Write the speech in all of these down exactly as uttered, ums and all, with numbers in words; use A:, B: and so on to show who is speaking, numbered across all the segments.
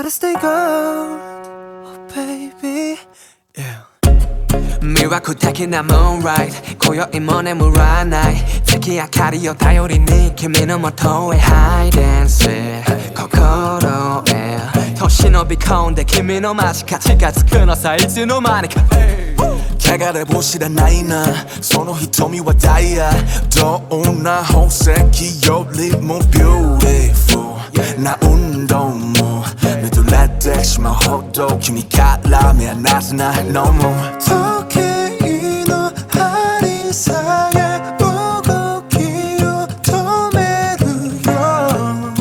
A: gotta stay gold, oh baby, yeah. 魅惑的な moonlight 今宵も眠らない月明かりを頼りに君の元へ hide and seek 心へと忍び込んで君の間近近づくのさいつの間にか
B: 汚れも知らないなその瞳はダイヤどんな宝石よりも beautiful な運動も見とれてしまうほど君から目離せないのも時計の針さえ動きを止めるよ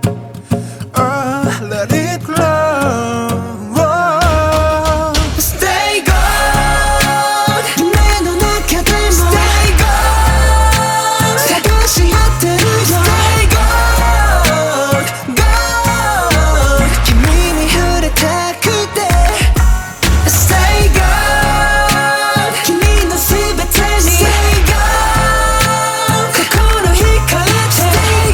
B: Oh, let it glow
A: Stay gold 夢の中でも Stay gold 探し合ってるよ Stay gold gold 君に触れたくて Stay gold 君のすべてに Stay gold 心惹かれて Stay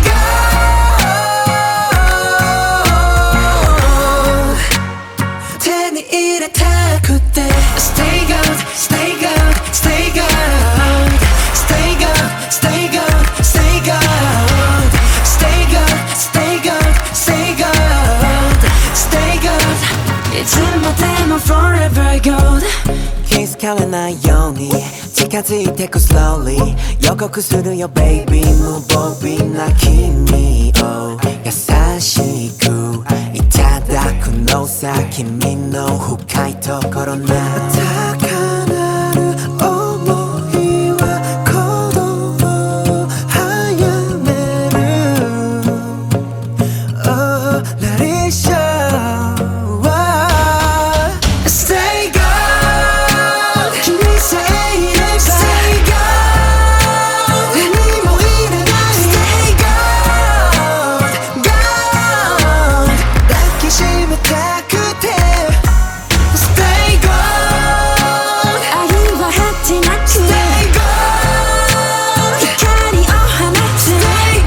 A: gold 手に入れたくて Stay gold, stay gold, stay gold Stay gold, stay gold, stay gold Stay gold, stay gold, stay gold Stay gold いつまでも forever gold 気づかれないように近づいてく slowly 予告するよ baby 無防備な君を優しくいただくのさ君の深いところな高鳴る想いは鼓動を早める Oh, let it show Stay gold 君さえいれば Stay gold 何もいらない Stay gold gold 抱きしめたくて Stay gold 愛は果てなく Stay gold 光を放つ Stay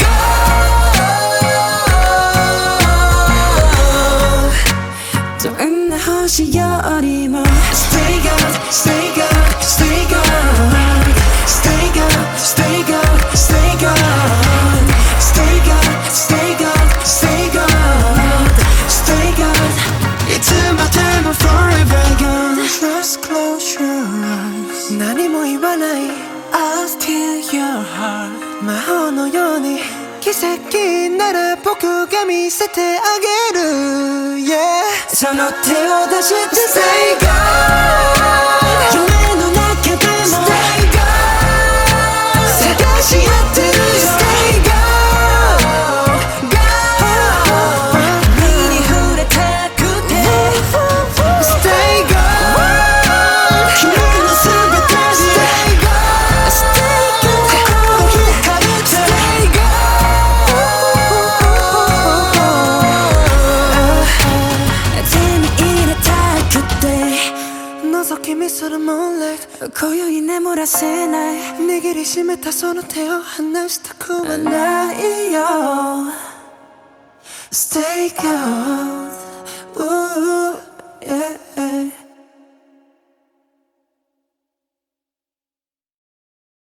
A: gold どんな星よりも Stay gold, stay gold, stay gold Stay gold, stay gold, stay gold Stay gold, stay gold, stay gold Stay gold いつまでも forever gold Just close your eyes 何も言わない I'll steal your heart 魔法のように奇跡なら僕が見せてあげる Yeah その手を出して Stay gold 夢の中でも Stay gold 探し合ってるよ Stay gold gold 君に触れたくて Stay gold 君のすべてに Stay gold Stay gold 心惹かれて Stay gold 手に入れたくて覗き見する moonlight 今宵眠らせない握りしめたその手を離したくはないよ Stay gold Ooh, yeah